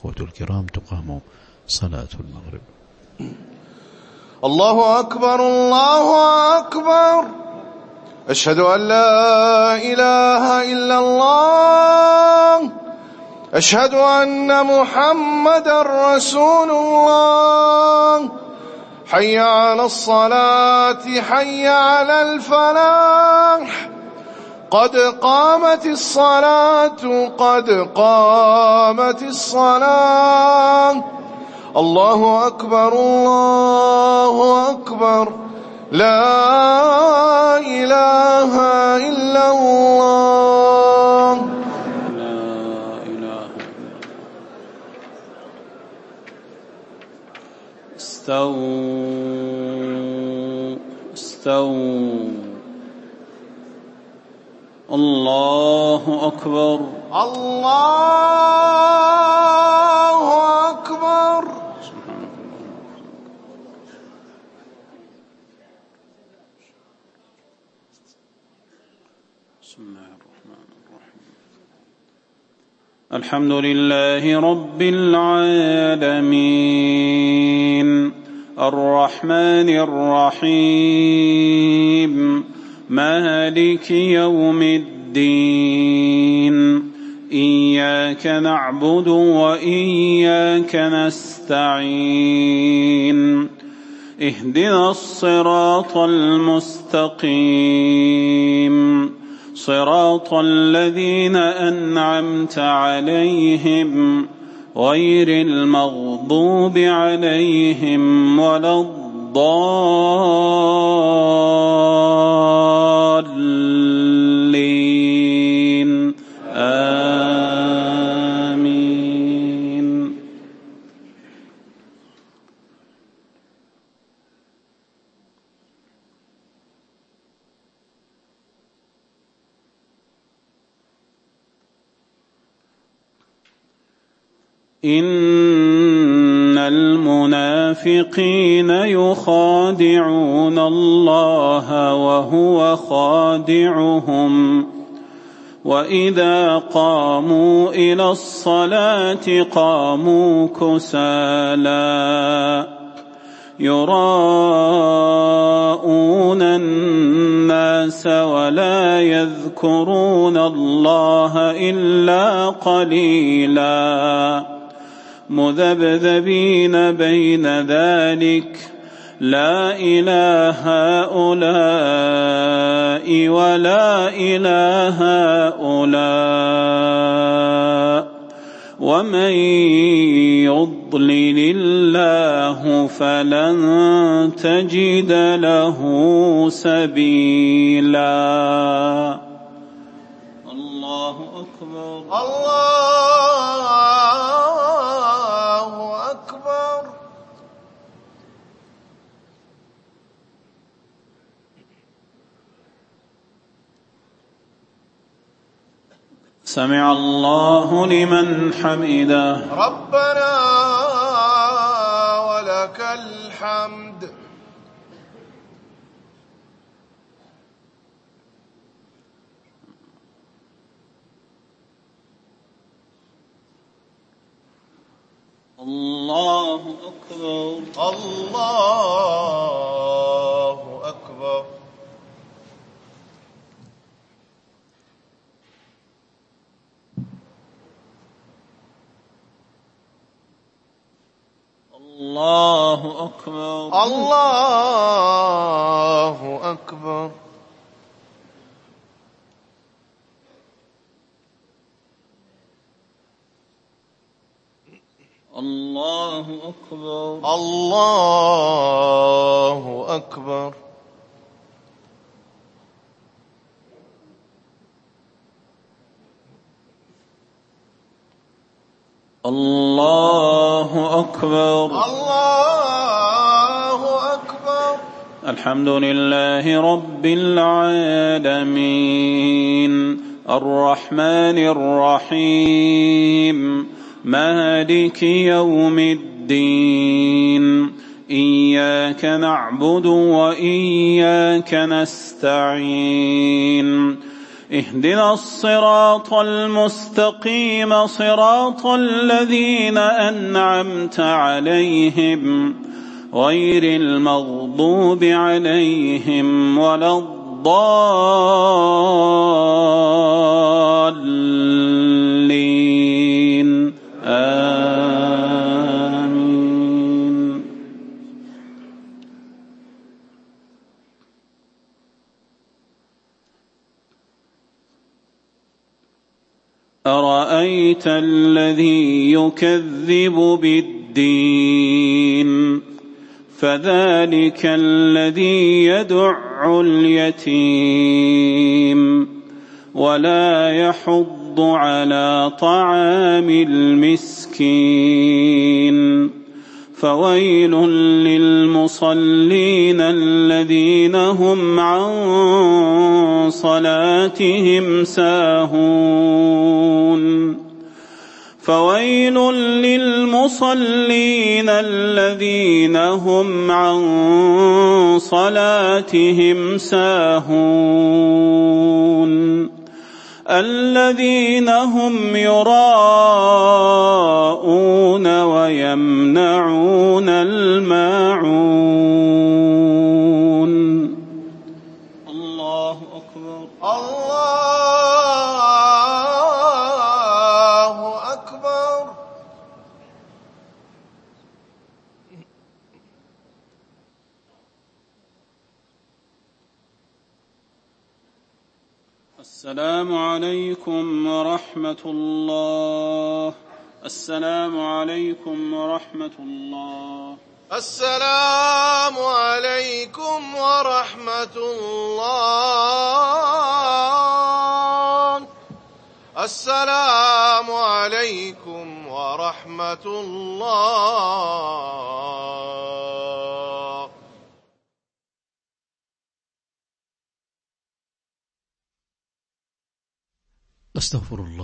أخوة الكرام تقام صلاة المغرب. الله أكبر الله أكبر، أشهد أن لا إله إلا الله، أشهد أن محمدا رسول الله. حي على الصلاة حي على الفلاح، قد قامت الصلاة قد قامت الصلاة. الله أكبر الله أكبر، لا إله إلا الله. لا إله إلا الله. استووا. الله أكبر الله أكبر. بسم الله الرحمن الرحيم. الحمد لله رب العالمين، الرحمن الرحيم، مالك يوم الدين. إياك نعبد وإياك نستعين، اهدنا الصراط المستقيم، صراط الذين أنعمت عليهم غير المغضوب عليهم ولا الضالين. آمين. إن المنافقين يخادعون الله وهو خادعهم، وإذا قاموا إلى الصلاة قاموا كسالى يراءون الناس ولا يذكرون الله إلا قليلا، مذبذبين بين ذلك، لا إلى هؤلاء ولا إلى هؤلاء. ومن يضلل الله فلن تجد له سبيلا. الله أكبر الله أكبر. سمع الله لمن حمده. ربنا ولك الحمد. الله أكبر الله أكبر. الله أكبر الله أكبر. الله أكبر الله أكبر. الله أكبر الله أكبر. الحمد لله رب العالمين، الرحمن الرحيم، مالك يوم الدين. إياك نعبد وإياك نستعين، اهدنا الصراط المستقيم صراط الذين أنعمت عليهم غير المغضوب عليهم ولا الضالين آمين. أرأيت الذي يكذب بالدين فذلك الذي يدع اليتيم ولا يحض على طعام المسكين فويل للمصلين الذين هم عن صلاتهم ساهون فويل للمصلين الذين هم عن صلاتهم ساهون الذين هم يراءون ويمنعون الماعون. الله أكبر. الله أكبر. السلام عليكم ورحمة الله. السلام عليكم ورحمة الله. السلام عليكم ورحمة الله. السلام عليكم ورحمة الله. أستغفر الله.